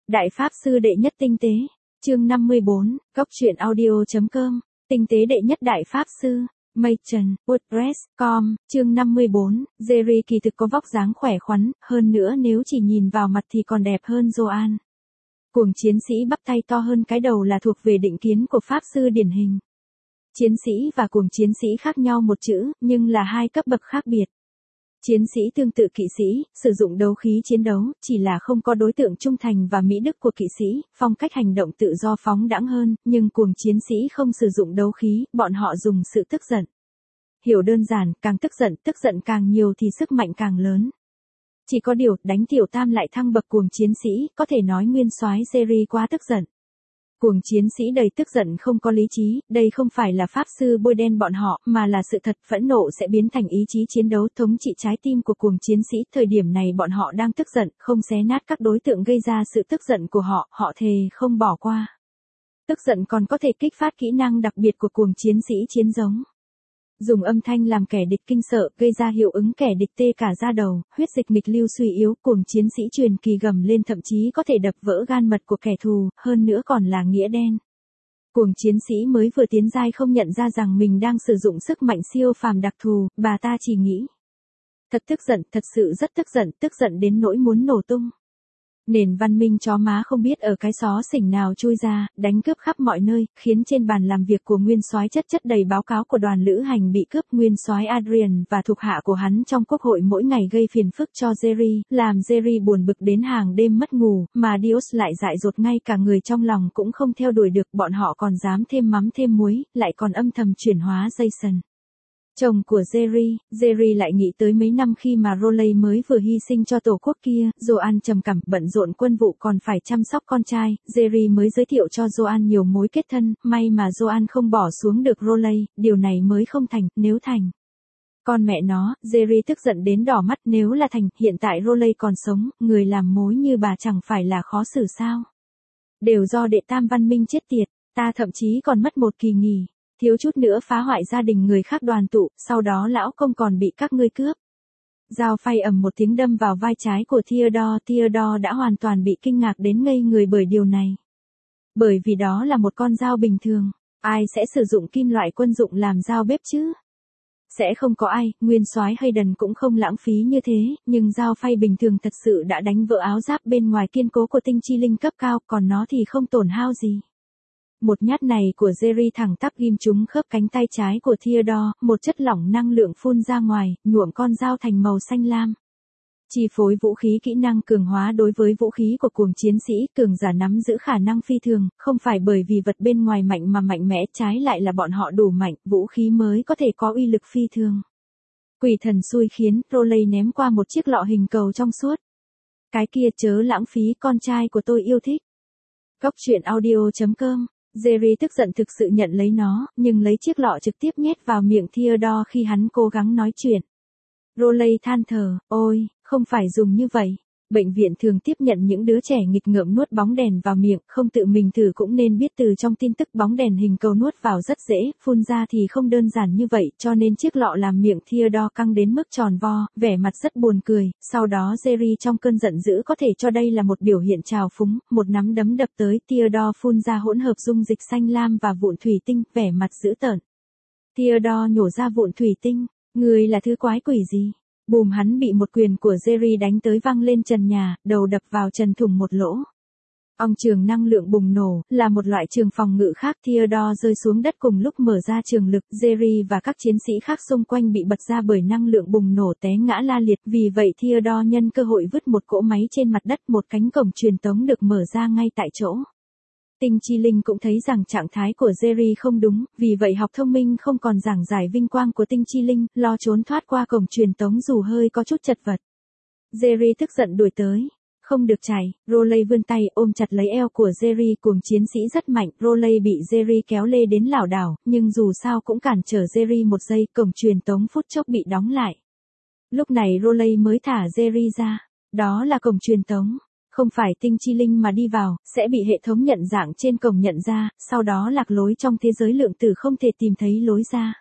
Đại Pháp Sư Đệ Nhất Tinh Tế, chương 54, Góc Truyện Audio.com, Tinh Tế Đệ Nhất Đại Pháp Sư, Machen, WordPress.com, chương 54, Jerry kỳ thực có vóc dáng khỏe khoắn, hơn nữa nếu chỉ nhìn vào mặt thì còn đẹp hơn Joan. Cuồng chiến sĩ bắp tay to hơn cái đầu là thuộc về định kiến của Pháp Sư điển hình. Chiến sĩ và cuồng chiến sĩ khác nhau một chữ, nhưng là hai cấp bậc khác biệt. Chiến sĩ tương tự kỵ sĩ, sử dụng đấu khí chiến đấu, chỉ là không có đối tượng trung thành và mỹ đức của kỵ sĩ, phong cách hành động tự do phóng đãng hơn, nhưng cuồng chiến sĩ không sử dụng đấu khí, bọn họ dùng sự tức giận. Hiểu đơn giản, càng tức giận càng nhiều thì sức mạnh càng lớn. Chỉ có điều, đánh tiểu tam lại thăng bậc cuồng chiến sĩ, có thể nói nguyên soái Jerry quá tức giận. Cuồng chiến sĩ đầy tức giận không có lý trí, đây không phải là pháp sư bôi đen bọn họ, mà là sự thật, phẫn nộ sẽ biến thành ý chí chiến đấu thống trị trái tim của cuồng chiến sĩ. Thời điểm này bọn họ đang tức giận, không xé nát các đối tượng gây ra sự tức giận của họ, họ thề không bỏ qua. Tức giận còn có thể kích phát kỹ năng đặc biệt của cuồng chiến sĩ chiến giống. Dùng âm thanh làm kẻ địch kinh sợ, gây ra hiệu ứng kẻ địch tê cả da đầu, huyết dịch nghịch lưu suy yếu, cuồng chiến sĩ truyền kỳ gầm lên thậm chí có thể đập vỡ gan mật của kẻ thù, hơn nữa còn là nghĩa đen. Cuồng chiến sĩ mới vừa tiến giai không nhận ra rằng mình đang sử dụng sức mạnh siêu phàm đặc thù, bà ta chỉ nghĩ. Thật tức giận, thật sự rất tức giận đến nỗi muốn nổ tung. Nền văn minh chó má không biết ở cái xó xỉnh nào chui ra, đánh cướp khắp mọi nơi, khiến trên bàn làm việc của nguyên soái chất đầy báo cáo của đoàn lữ hành bị cướp. Nguyên soái Adrian và thuộc hạ của hắn trong quốc hội mỗi ngày gây phiền phức cho Jerry, làm Jerry buồn bực đến hàng đêm mất ngủ, mà Dios lại dại dột ngay cả người trong lòng cũng không theo đuổi được, bọn họ còn dám thêm mắm thêm muối, lại còn âm thầm chuyển hóa Jason. Chồng của Jerry lại nghĩ tới mấy năm khi mà Rowley mới vừa hy sinh cho tổ quốc kia, Joan trầm cảm, bận rộn quân vụ còn phải chăm sóc con trai, Jerry mới giới thiệu cho Joan nhiều mối kết thân, may mà Joan không bỏ xuống được Rowley, điều này mới không thành, nếu thành. Con mẹ nó, Jerry tức giận đến đỏ mắt, nếu là thành, hiện tại Rowley còn sống, người làm mối như bà chẳng phải là khó xử sao. Đều do đệ tam văn minh chết tiệt, ta thậm chí còn mất một kỳ nghỉ. Thiếu chút nữa phá hoại gia đình người khác đoàn tụ, sau đó lão công còn bị các ngươi cướp. Dao phay ầm một tiếng đâm vào vai trái của Theodore đã hoàn toàn bị kinh ngạc đến ngây người bởi điều này. Bởi vì đó là một con dao bình thường, ai sẽ sử dụng kim loại quân dụng làm dao bếp chứ? Sẽ không có ai, nguyên soái Hayden cũng không lãng phí như thế, nhưng dao phay bình thường thật sự đã đánh vỡ áo giáp bên ngoài kiên cố của tinh chi linh cấp cao, còn nó thì không tổn hao gì. Một nhát này của Jerry thẳng tắp ghim trúng khớp cánh tay trái của Theodore, một chất lỏng năng lượng phun ra ngoài, nhuộm con dao thành màu xanh lam. Chi phối vũ khí kỹ năng cường hóa đối với vũ khí của cuồng chiến sĩ, cường giả nắm giữ khả năng phi thường, không phải bởi vì vật bên ngoài mạnh mà mạnh mẽ, trái lại là bọn họ đủ mạnh, vũ khí mới có thể có uy lực phi thường. Quỷ thần xui khiến, Rowley ném qua một chiếc lọ hình cầu trong suốt. Cái kia chớ lãng phí, con trai của tôi yêu thích. Góc truyện audio.com. Jerry tức giận thực sự nhận lấy nó, nhưng lấy chiếc lọ trực tiếp nhét vào miệng Theodore khi hắn cố gắng nói chuyện. Rowley than thở, ôi, không phải dùng như vậy. Bệnh viện thường tiếp nhận những đứa trẻ nghịch ngợm nuốt bóng đèn vào miệng, không tự mình thử cũng nên biết từ trong tin tức bóng đèn hình cầu nuốt vào rất dễ, phun ra thì không đơn giản như vậy, cho nên chiếc lọ làm miệng Theodore căng đến mức tròn vo, vẻ mặt rất buồn cười, sau đó Jerry trong cơn giận dữ có thể cho đây là một biểu hiện trào phúng, một nắm đấm đập tới, Theodore phun ra hỗn hợp dung dịch xanh lam và vụn thủy tinh, vẻ mặt dữ tợn. Theodore nhổ ra vụn thủy tinh, người là thứ quái quỷ gì? Bùm, hắn bị một quyền của Jerry đánh tới văng lên trần nhà, đầu đập vào trần thủng một lỗ. Ong trường năng lượng bùng nổ, là một loại trường phòng ngự khác. Theodore rơi xuống đất cùng lúc mở ra trường lực, Jerry và các chiến sĩ khác xung quanh bị bật ra bởi năng lượng bùng nổ té ngã la liệt, vì vậy Theodore nhân cơ hội vứt một cỗ máy trên mặt đất, một cánh cổng truyền tống được mở ra ngay tại chỗ. Tinh chi linh cũng thấy rằng trạng thái của Jerry không đúng, vì vậy học thông minh không còn giảng giải vinh quang của tinh chi linh, lo trốn thoát qua cổng truyền tống dù hơi có chút chật vật. Jerry tức giận đuổi tới. Không được chạy, Rowley vươn tay ôm chặt lấy eo của Jerry, cuồng chiến sĩ rất mạnh, Rowley bị Jerry kéo lê đến lảo đảo, nhưng dù sao cũng cản trở Jerry một giây, cổng truyền tống phút chốc bị đóng lại. Lúc này Rowley mới thả Jerry ra, đó là cổng truyền tống. Không phải tinh chi linh mà đi vào, sẽ bị hệ thống nhận dạng trên cổng nhận ra, sau đó lạc lối trong thế giới lượng tử không thể tìm thấy lối ra.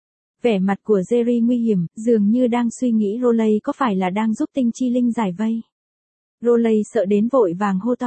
Vẻ mặt của Jerry nguy hiểm, dường như đang suy nghĩ Rowley có phải là đang giúp tinh chi linh giải vây. Rowley sợ đến vội vàng hô to.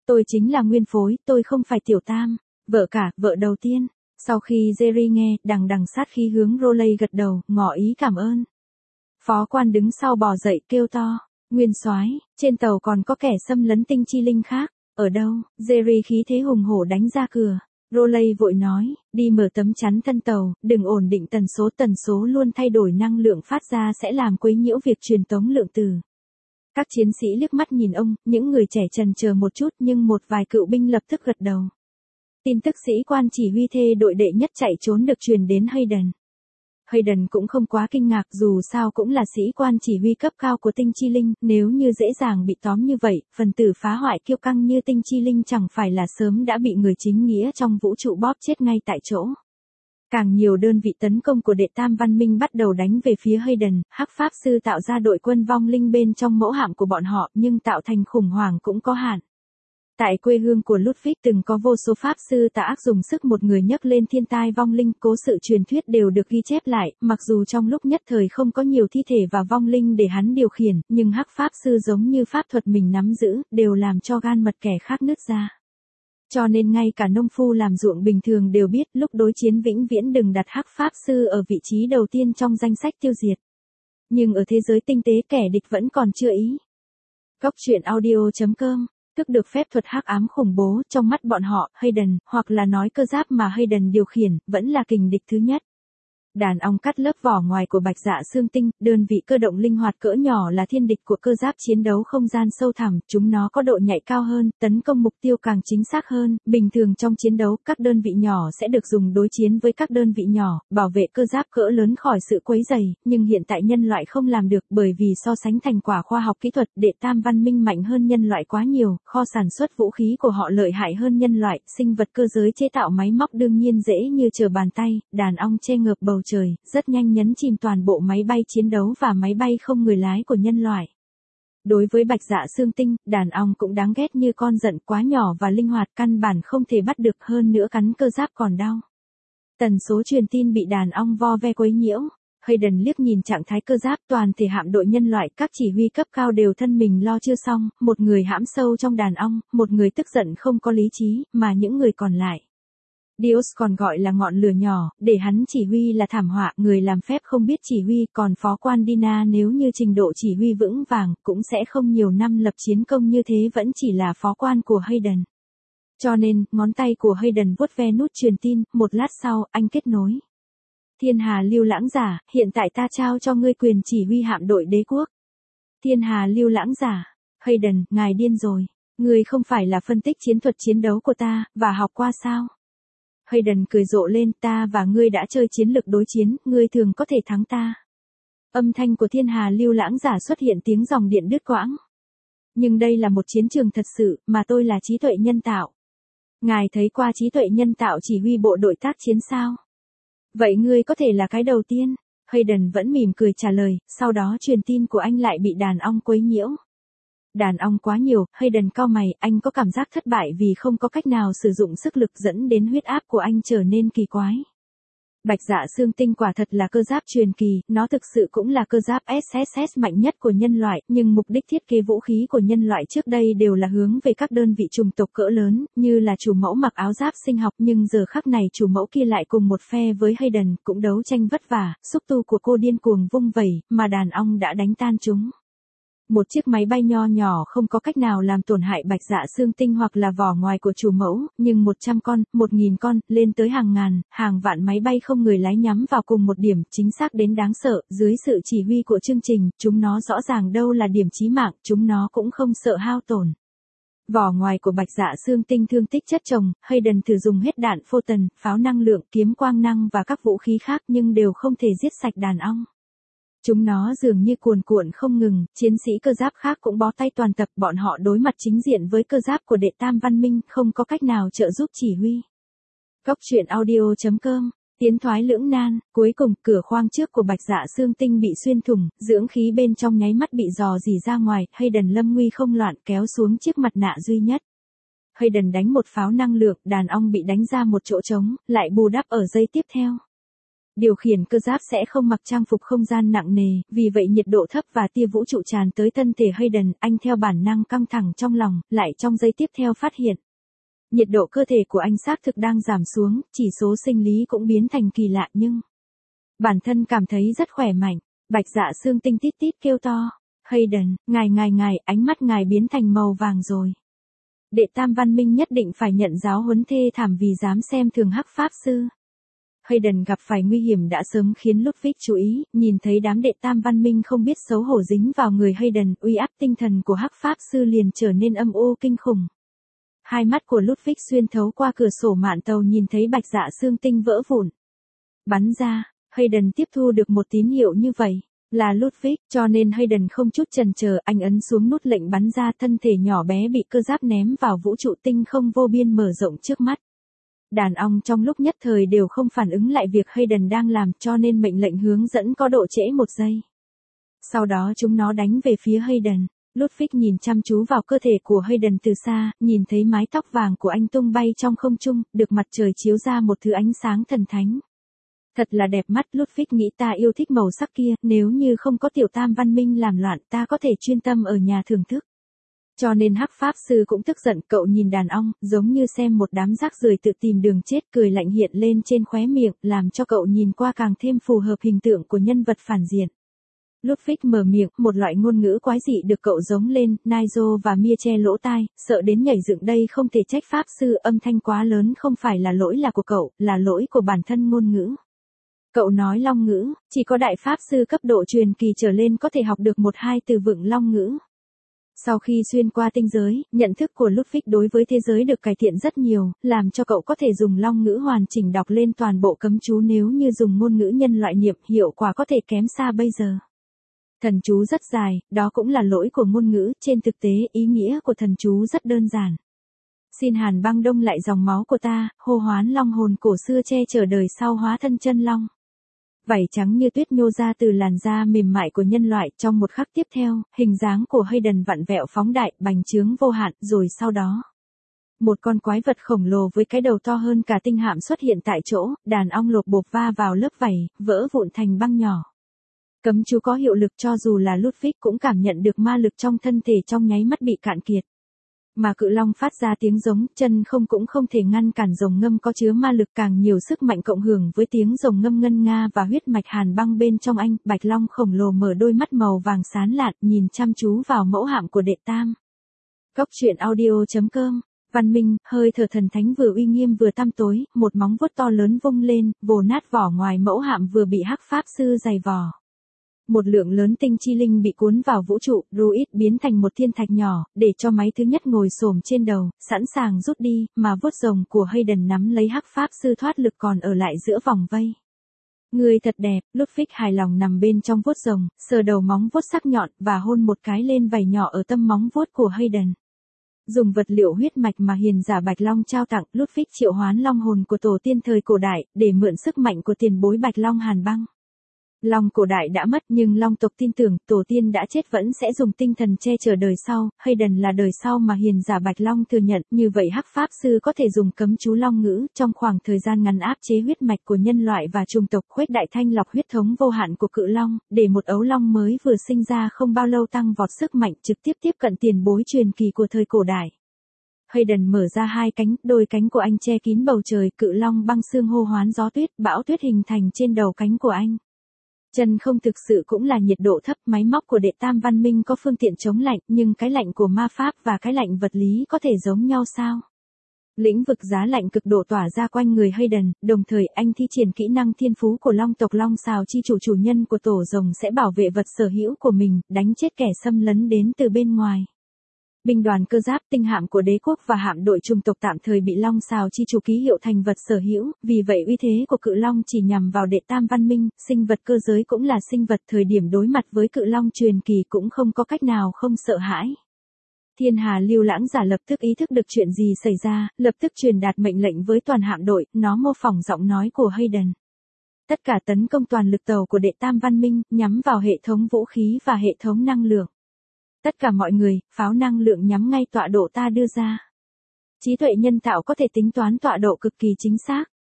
Tôi chính là nguyên phối, tôi không phải tiểu tam, vợ cả, vợ đầu tiên. Sau khi Jerry nghe, đằng đằng sát khí hướng Rowley gật đầu, ngỏ ý cảm ơn. Phó quan đứng sau bò dậy kêu to, nguyên soái, trên tàu còn có kẻ xâm lấn tinh chi linh khác, ở đâu? Jerry khí thế hùng hổ đánh ra cửa. Rowley vội nói, đi mở tấm chắn thân tàu, đừng ổn định tần số luôn thay đổi năng lượng phát ra sẽ làm quấy nhiễu việc truyền tống lượng từ. Các chiến sĩ liếc mắt nhìn ông, những người trẻ chần chờ một chút nhưng một vài cựu binh lập tức gật đầu. Tin tức sĩ quan chỉ huy thê đội đệ nhất chạy trốn được truyền đến Hayden. Hayden cũng không quá kinh ngạc, dù sao cũng là sĩ quan chỉ huy cấp cao của tinh chi linh, nếu như dễ dàng bị tóm như vậy, phần tử phá hoại kiêu căng như tinh chi linh chẳng phải là sớm đã bị người chính nghĩa trong vũ trụ bóp chết ngay tại chỗ. Càng nhiều đơn vị tấn công của đệ tam văn minh bắt đầu đánh về phía Hayden, hắc pháp sư tạo ra đội quân vong linh bên trong mẫu hạm của bọn họ, nhưng tạo thành khủng hoảng cũng có hạn. Tại quê hương của Ludwig từng có vô số pháp sư tà ác dùng sức một người nhấc lên thiên tai vong linh, cố sự truyền thuyết đều được ghi chép lại, mặc dù trong lúc nhất thời không có nhiều thi thể và vong linh để hắn điều khiển, nhưng hắc pháp sư giống như pháp thuật mình nắm giữ, đều làm cho gan mật kẻ khác nứt ra. Cho nên ngay cả nông phu làm ruộng bình thường đều biết lúc đối chiến vĩnh viễn đừng đặt hắc pháp sư ở vị trí đầu tiên trong danh sách tiêu diệt. Nhưng ở thế giới tinh tế kẻ địch vẫn còn chưa ý. Góc truyện audio.com Thức được phép thuật hắc ám khủng bố, trong mắt bọn họ, Hayden, hoặc là nói cơ giáp mà Hayden điều khiển, vẫn là kình địch thứ nhất. Đàn ong cắt lớp vỏ ngoài của bạch dạ xương tinh, đơn vị cơ động linh hoạt cỡ nhỏ là thiên địch của cơ giáp chiến đấu không gian sâu thẳm, chúng nó có độ nhạy cao hơn, tấn công mục tiêu càng chính xác hơn, bình thường trong chiến đấu, các đơn vị nhỏ sẽ được dùng đối chiến với các đơn vị nhỏ, bảo vệ cơ giáp cỡ lớn khỏi sự quấy rầy, nhưng hiện tại nhân loại không làm được bởi vì so sánh thành quả khoa học kỹ thuật, đệ tam văn minh mạnh hơn nhân loại quá nhiều, kho sản xuất vũ khí của họ lợi hại hơn nhân loại, sinh vật cơ giới chế tạo máy móc đương nhiên dễ như trở bàn tay, đàn ong che ngợp bầu trời, rất nhanh nhấn chìm toàn bộ máy bay chiến đấu và máy bay không người lái của nhân loại. Đối với bạch dạ xương tinh, đàn ong cũng đáng ghét như con giận, quá nhỏ và linh hoạt, căn bản không thể bắt được, hơn nữa cắn cơ giáp còn đau. Tần số truyền tin bị đàn ong vo ve quấy nhiễu. Hayden liếc nhìn trạng thái cơ giáp, toàn thể hạm đội nhân loại, các chỉ huy cấp cao đều thân mình lo chưa xong, một người hãm sâu trong đàn ong, một người tức giận không có lý trí, mà những người còn lại. Dios còn gọi là ngọn lửa nhỏ, để hắn chỉ huy là thảm họa, người làm phép không biết chỉ huy, còn phó quan Dina nếu như trình độ chỉ huy vững vàng, cũng sẽ không nhiều năm lập chiến công như thế, vẫn chỉ là phó quan của Hayden. Cho nên, ngón tay của Hayden vuốt ve nút truyền tin, một lát sau, anh kết nối. Thiên Hà Lưu Lãng Giả, hiện tại ta trao cho ngươi quyền chỉ huy hạm đội đế quốc. Thiên Hà Lưu Lãng Giả, Hayden, ngài điên rồi, ngươi không phải là phân tích chiến thuật chiến đấu của ta, và học qua sao? Hayden cười rộ lên, ta và ngươi đã chơi chiến lược đối chiến, ngươi thường có thể thắng ta. Âm thanh của Thiên Hà Lưu Lãng Giả xuất hiện tiếng dòng điện đứt quãng. Nhưng đây là một chiến trường thật sự, mà tôi là trí tuệ nhân tạo. Ngài thấy qua trí tuệ nhân tạo chỉ huy bộ đội tác chiến sao? Vậy ngươi có thể là cái đầu tiên. Hayden vẫn mỉm cười trả lời, sau đó truyền tin của anh lại bị đàn ong quấy nhiễu. Đàn ong quá nhiều, Hayden cau mày, anh có cảm giác thất bại vì không có cách nào sử dụng sức lực dẫn đến huyết áp của anh trở nên kỳ quái. Bạch dạ xương tinh quả thật là cơ giáp truyền kỳ, nó thực sự cũng là cơ giáp SSS mạnh nhất của nhân loại, nhưng mục đích thiết kế vũ khí của nhân loại trước đây đều là hướng về các đơn vị chủng tộc cỡ lớn, như là chủ mẫu mặc áo giáp sinh học, nhưng giờ khắc này chủ mẫu kia lại cùng một phe với Hayden, cũng đấu tranh vất vả, xúc tu của cô điên cuồng vung vẩy, mà đàn ong đã đánh tan chúng. Một chiếc máy bay nho nhỏ không có cách nào làm tổn hại bạch dạ xương tinh hoặc là vỏ ngoài của chủ mẫu, nhưng 100 con, 1000 con, lên tới hàng ngàn, hàng vạn máy bay không người lái nhắm vào cùng một điểm, chính xác đến đáng sợ, dưới sự chỉ huy của chương trình, chúng nó rõ ràng đâu là điểm chí mạng, chúng nó cũng không sợ hao tổn. Vỏ ngoài của bạch dạ xương tinh thương tích chất chồng, Hayden thử dùng hết đạn photon, pháo năng lượng, kiếm quang năng và các vũ khí khác nhưng đều không thể giết sạch đàn ong. Chúng nó dường như cuồn cuộn không ngừng, chiến sĩ cơ giáp khác cũng bó tay toàn tập, bọn họ đối mặt chính diện với cơ giáp của đệ tam văn minh, không có cách nào trợ giúp chỉ huy. Góc truyện audio.com Tiến thoái lưỡng nan, cuối cùng, cửa khoang trước của bạch dạ xương tinh bị xuyên thủng, dưỡng khí bên trong nháy mắt bị dò dỉ ra ngoài, Hayden lâm nguy không loạn kéo xuống chiếc mặt nạ duy nhất. Hayden đánh một pháo năng lượng, đàn ong bị đánh ra một chỗ trống, lại bù đắp ở giây tiếp theo. Điều khiển cơ giáp sẽ không mặc trang phục không gian nặng nề, vì vậy nhiệt độ thấp và tia vũ trụ tràn tới thân thể Hayden, anh theo bản năng căng thẳng trong lòng, lại trong giây tiếp theo phát hiện. Nhiệt độ cơ thể của anh xác thực đang giảm xuống, chỉ số sinh lý cũng biến thành kỳ lạ nhưng bản thân cảm thấy rất khỏe mạnh. Bạch Dạ Xương Tinh tít tít kêu to. Hayden, ngài, ánh mắt ngài biến thành màu vàng rồi. Đệ tam văn minh nhất định phải nhận giáo huấn thê thảm vì dám xem thường hắc pháp sư. Hayden gặp phải nguy hiểm đã sớm khiến Ludwig chú ý, nhìn thấy đám đệ tam văn minh không biết xấu hổ dính vào người Hayden, uy áp tinh thần của hắc pháp sư liền trở nên âm u kinh khủng. Hai mắt của Ludwig xuyên thấu qua cửa sổ mạn tàu nhìn thấy Bạch Dạ Xương Tinh vỡ vụn. Bắn ra, Hayden tiếp thu được một tín hiệu như vậy. Là Ludwig, cho nên Hayden không chút chần chờ, anh ấn xuống nút lệnh bắn ra, thân thể nhỏ bé bị cơ giáp ném vào vũ trụ tinh không vô biên mở rộng trước mắt. Đàn ong trong lúc nhất thời đều không phản ứng lại việc Hayden đang làm, cho nên mệnh lệnh hướng dẫn có độ trễ 1 giây. Sau đó chúng nó đánh về phía Hayden. Ludwig nhìn chăm chú vào cơ thể của Hayden từ xa, nhìn thấy mái tóc vàng của anh tung bay trong không trung, được mặt trời chiếu ra một thứ ánh sáng thần thánh. Thật là đẹp mắt, Ludwig nghĩ ta yêu thích màu sắc kia, nếu như không có tiểu tam văn minh làm loạn ta có thể chuyên tâm ở nhà thưởng thức. Cho nên hắc pháp sư cũng tức giận, cậu nhìn đàn ong, giống như xem một đám rác rưởi tự tìm đường chết, cười lạnh hiện lên trên khóe miệng, làm cho cậu nhìn qua càng thêm phù hợp hình tượng của nhân vật phản diện. Ludwig mở miệng, một loại ngôn ngữ quái dị được cậu giống lên, Nigel và Mia che lỗ tai, sợ đến nhảy dựng đây không thể trách pháp sư, âm thanh quá lớn không phải là lỗi là của cậu, là lỗi của bản thân ngôn ngữ. Cậu nói long ngữ, chỉ có đại pháp sư cấp độ truyền kỳ trở lên có thể học được 1-2 từ vựng long ngữ. Sau khi xuyên qua tinh giới, nhận thức của Ludwig đối với thế giới được cải thiện rất nhiều, làm cho cậu có thể dùng long ngữ hoàn chỉnh đọc lên toàn bộ cấm chú, nếu như dùng ngôn ngữ nhân loại niệm hiệu quả có thể kém xa bây giờ. Thần chú rất dài, đó cũng là lỗi của ngôn ngữ, trên thực tế ý nghĩa của thần chú rất đơn giản. Xin Hàn băng đông lại dòng máu của ta, hô hoán long hồn cổ xưa che chở đời sau hóa thân chân long. Vảy trắng như tuyết nhô ra từ làn da mềm mại của nhân loại, trong một khắc tiếp theo, hình dáng của Hayden vặn vẹo phóng đại, bành trướng vô hạn, rồi sau đó. Một con quái vật khổng lồ với cái đầu to hơn cả tinh hạm xuất hiện tại chỗ, đàn ong lột bộp va vào lớp vảy, vỡ vụn thành băng nhỏ. Cấm chú có hiệu lực cho dù là Ludwig cũng cảm nhận được ma lực trong thân thể trong nháy mắt bị cạn kiệt. Mà cự long phát ra tiếng giống, chân không cũng không thể ngăn cản rồng ngâm có chứa ma lực càng nhiều sức mạnh cộng hưởng với tiếng rồng ngâm ngân nga và huyết mạch hàn băng bên trong anh, bạch long khổng lồ mở đôi mắt màu vàng sáng lạn, nhìn chăm chú vào mẫu hạm của đệ tam. Góc truyện audio.com, văn minh, hơi thở thần thánh vừa uy nghiêm vừa tăm tối, một móng vuốt to lớn vung lên, vồ nát vỏ ngoài mẫu hạm vừa bị hắc pháp sư giày vò. Một lượng lớn tinh chi linh bị cuốn vào vũ trụ, Druid biến thành một thiên thạch nhỏ, để cho máy thứ nhất ngồi xổm trên đầu, sẵn sàng rút đi, mà vuốt rồng của Hayden nắm lấy hắc pháp sư thoát lực còn ở lại giữa vòng vây. Người thật đẹp, Ludwig hài lòng nằm bên trong vuốt rồng, sờ đầu móng vuốt sắc nhọn, và hôn một cái lên vảy nhỏ ở tâm móng vuốt của Hayden. Dùng vật liệu huyết mạch mà hiền giả Bạch Long trao tặng, Ludwig triệu hoán long hồn của tổ tiên thời cổ đại, để mượn sức mạnh của tiền bối Bạch Long Hàn Băng. Long cổ đại đã mất nhưng Long tộc tin tưởng tổ tiên đã chết vẫn sẽ dùng tinh thần che chở đời sau, Hayden là đời sau mà hiền giả Bạch Long thừa nhận, như vậy hắc pháp sư có thể dùng cấm chú long ngữ trong khoảng thời gian ngắn áp chế huyết mạch của nhân loại và chủng tộc, khuếch đại thanh lọc huyết thống vô hạn của cự long, để một ấu long mới vừa sinh ra không bao lâu tăng vọt sức mạnh trực tiếp tiếp cận tiền bối truyền kỳ của thời cổ đại. Hayden mở ra hai cánh, đôi cánh của anh che kín bầu trời, cự long băng xương hô hoán gió tuyết, bão tuyết hình thành trên đầu cánh của anh. Chân không thực sự cũng là nhiệt độ thấp, máy móc của đệ tam văn minh có phương tiện chống lạnh, nhưng cái lạnh của ma pháp và cái lạnh vật lý có thể giống nhau sao? Lĩnh vực giá lạnh cực độ tỏa ra quanh người Hayden, đồng thời anh thi triển kỹ năng thiên phú của long tộc long xào chi chủ, chủ nhân của tổ rồng sẽ bảo vệ vật sở hữu của mình, đánh chết kẻ xâm lấn đến từ bên ngoài. Binh đoàn cơ giáp tinh hạm của đế quốc và hạm đội chủng tộc tạm thời bị long xào chi chủ ký hiệu thành vật sở hữu, vì vậy uy thế của cự long chỉ nhằm vào đệ tam văn minh, sinh vật cơ giới cũng là sinh vật thời điểm đối mặt với cự long truyền kỳ cũng không có cách nào không sợ hãi. Thiên Hà Lưu Lãng giả lập tức ý thức được chuyện gì xảy ra, lập tức truyền đạt mệnh lệnh với toàn hạm đội, nó mô phỏng giọng nói của Hayden. Tất cả tấn công toàn lực tàu của đệ tam văn minh, nhắm vào hệ thống vũ khí và hệ thống năng lượng. Tất cả mọi người, pháo năng lượng nhắm ngay tọa độ ta đưa ra. Trí tuệ nhân tạo có thể tính toán tọa độ cực kỳ chính xác.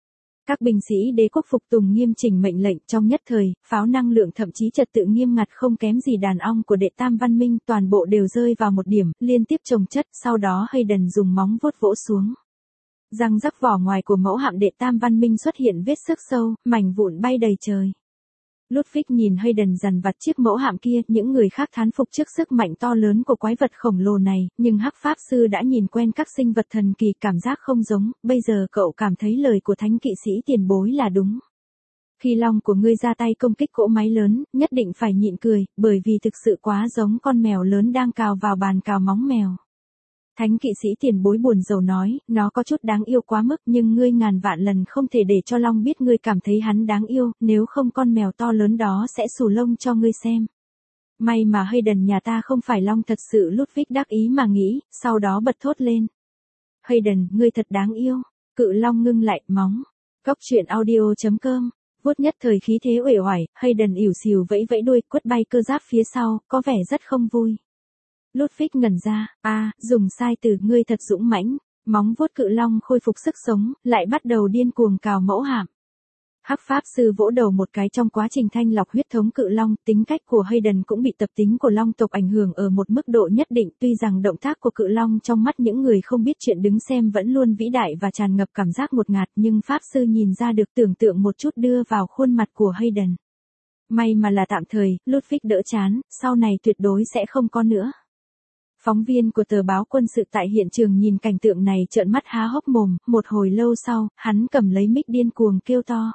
Các binh sĩ đế quốc phục tùng nghiêm chỉnh mệnh lệnh trong nhất thời, pháo năng lượng thậm chí trật tự nghiêm ngặt không kém gì đàn ong của đệ tam văn minh, toàn bộ đều rơi vào một điểm, liên tiếp chồng chất, sau đó Hayden dùng móng vuốt vỗ xuống. Răng rắc, vỏ ngoài của mẫu hạm đệ tam văn minh xuất hiện vết xước sâu, mảnh vụn bay đầy trời. Ludwig nhìn Hayden dằn vặt chiếc mẫu hạm kia, những người khác thán phục trước sức mạnh to lớn của quái vật khổng lồ này, nhưng Hắc Pháp Sư đã nhìn quen các sinh vật thần kỳ, cảm giác không giống, bây giờ cậu cảm thấy lời của thánh kỵ sĩ tiền bối là đúng. Khi long của ngươi ra tay công kích cỗ máy lớn, nhất định phải nhịn cười, bởi vì thực sự quá giống con mèo lớn đang cào vào bàn cào móng mèo. Thánh kỵ sĩ tiền bối buồn rầu nói, nó có chút đáng yêu quá mức, nhưng ngươi ngàn vạn lần không thể để cho long biết ngươi cảm thấy hắn đáng yêu, nếu không con mèo to lớn đó sẽ xù lông cho ngươi xem. May mà Hayden nhà ta không phải long thật sự, Ludwig đắc ý mà nghĩ, sau đó bật thốt lên. Hayden, ngươi thật đáng yêu. Cự long ngưng lại, móng. Góc truyện audio.com. Vuốt nhất thời khí thế uể oải, Hayden ỉu xìu vẫy vẫy đuôi, quất bay cơ giáp phía sau, có vẻ rất không vui. Ludwig ngẩn ra, dùng sai từ, ngươi thật dũng mãnh. Móng vuốt cự long khôi phục sức sống, lại bắt đầu điên cuồng cào mẫu hạm. Hắc Pháp Sư vỗ đầu một cái, trong quá trình thanh lọc huyết thống cự long, tính cách của Hayden cũng bị tập tính của long tộc ảnh hưởng ở một mức độ nhất định, tuy rằng động tác của cự long trong mắt những người không biết chuyện đứng xem vẫn luôn vĩ đại và tràn ngập cảm giác ngột ngạt, nhưng Pháp Sư nhìn ra được, tưởng tượng một chút đưa vào khuôn mặt của Hayden. May mà là tạm thời, Ludwig đỡ chán, sau này tuyệt đối sẽ không có nữa. Phóng viên của tờ báo quân sự tại hiện trường nhìn cảnh tượng này trợn mắt há hốc mồm, một hồi lâu sau, hắn cầm lấy mic điên cuồng kêu to.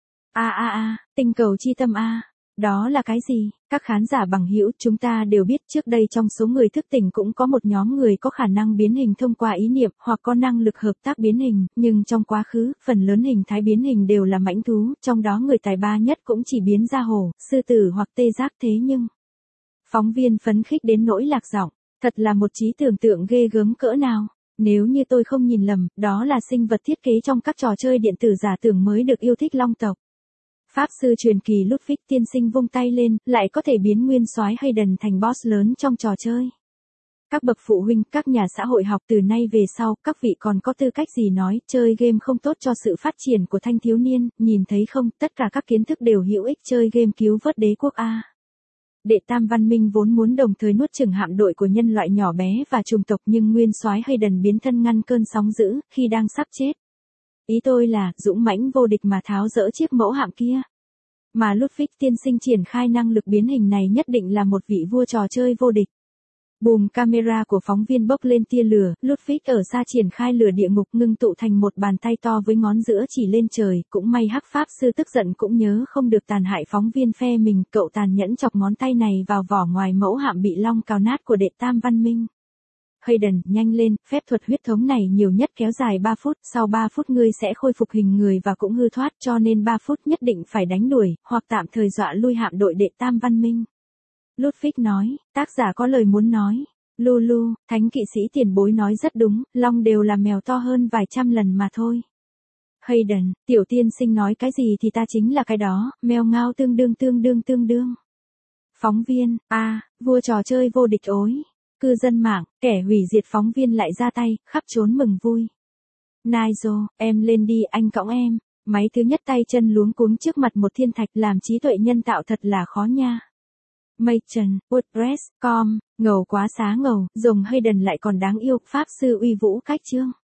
Tinh cầu chi tâm a. Đó là cái gì? Các khán giả bằng hữu, chúng ta đều biết trước đây trong số người thức tỉnh cũng có một nhóm người có khả năng biến hình thông qua ý niệm, hoặc có năng lực hợp tác biến hình, nhưng trong quá khứ, phần lớn hình thái biến hình đều là mãnh thú, trong đó người tài ba nhất cũng chỉ biến ra hổ, sư tử hoặc tê giác, thế nhưng. Phóng viên phấn khích đến nỗi lạc giọng, thật là một trí tưởng tượng ghê gớm cỡ nào. Nếu như tôi không nhìn lầm, đó là sinh vật thiết kế trong các trò chơi điện tử giả tưởng mới được yêu thích long tộc. Pháp sư truyền kỳ Ludwig tiên sinh vung tay lên, lại có thể biến nguyên soái Hayden thành boss lớn trong trò chơi. Các bậc phụ huynh, các nhà xã hội học, từ nay về sau, các vị còn có tư cách gì nói, chơi game không tốt cho sự phát triển của thanh thiếu niên, nhìn thấy không, tất cả các kiến thức đều hữu ích, chơi game cứu vớt đế quốc a. Đệ tam văn minh vốn muốn đồng thời nuốt chửng hạm đội của nhân loại nhỏ bé và chủng tộc, nhưng nguyên soái Hayden biến thân ngăn cơn sóng dữ, khi đang sắp chết. Ý tôi là, dũng mãnh vô địch mà tháo dỡ chiếc mẫu hạm kia. Mà Ludwig tiên sinh triển khai năng lực biến hình này nhất định là một vị vua trò chơi vô địch. Bùm, camera của phóng viên bốc lên tia lửa, Ludwig ở xa triển khai lửa địa ngục ngưng tụ thành một bàn tay to với ngón giữa chỉ lên trời, cũng may Hắc Pháp Sư tức giận cũng nhớ không được tàn hại phóng viên phe mình, cậu tàn nhẫn chọc ngón tay này vào vỏ ngoài mẫu hạm bị long cào nát của đệ tam văn minh. Hayden, nhanh lên, phép thuật huyết thống này nhiều nhất kéo dài 3 phút, sau 3 phút ngươi sẽ khôi phục hình người và cũng hư thoát, cho nên 3 phút nhất định phải đánh đuổi, hoặc tạm thời dọa lui hạm đội đệ tam văn minh. Ludwig nói, tác giả có lời muốn nói. Lulu, thánh kỵ sĩ tiền bối nói rất đúng, long đều là mèo to hơn vài trăm lần mà thôi. Hayden, tiểu tiên sinh nói cái gì thì ta chính là cái đó, mèo ngao tương đương. Phóng viên, vua trò chơi vô địch ối. Cư dân mạng, kẻ hủy diệt phóng viên lại ra tay, khắp trốn mừng vui. Nigel, em lên đi, anh cõng em. Máy thứ nhất tay chân luống cuống trước mặt một thiên thạch, làm trí tuệ nhân tạo thật là khó nha. Machen, WordPress, com, ngầu quá xá ngầu, dùng Hayden lại còn đáng yêu, Pháp sư uy vũ cách chương.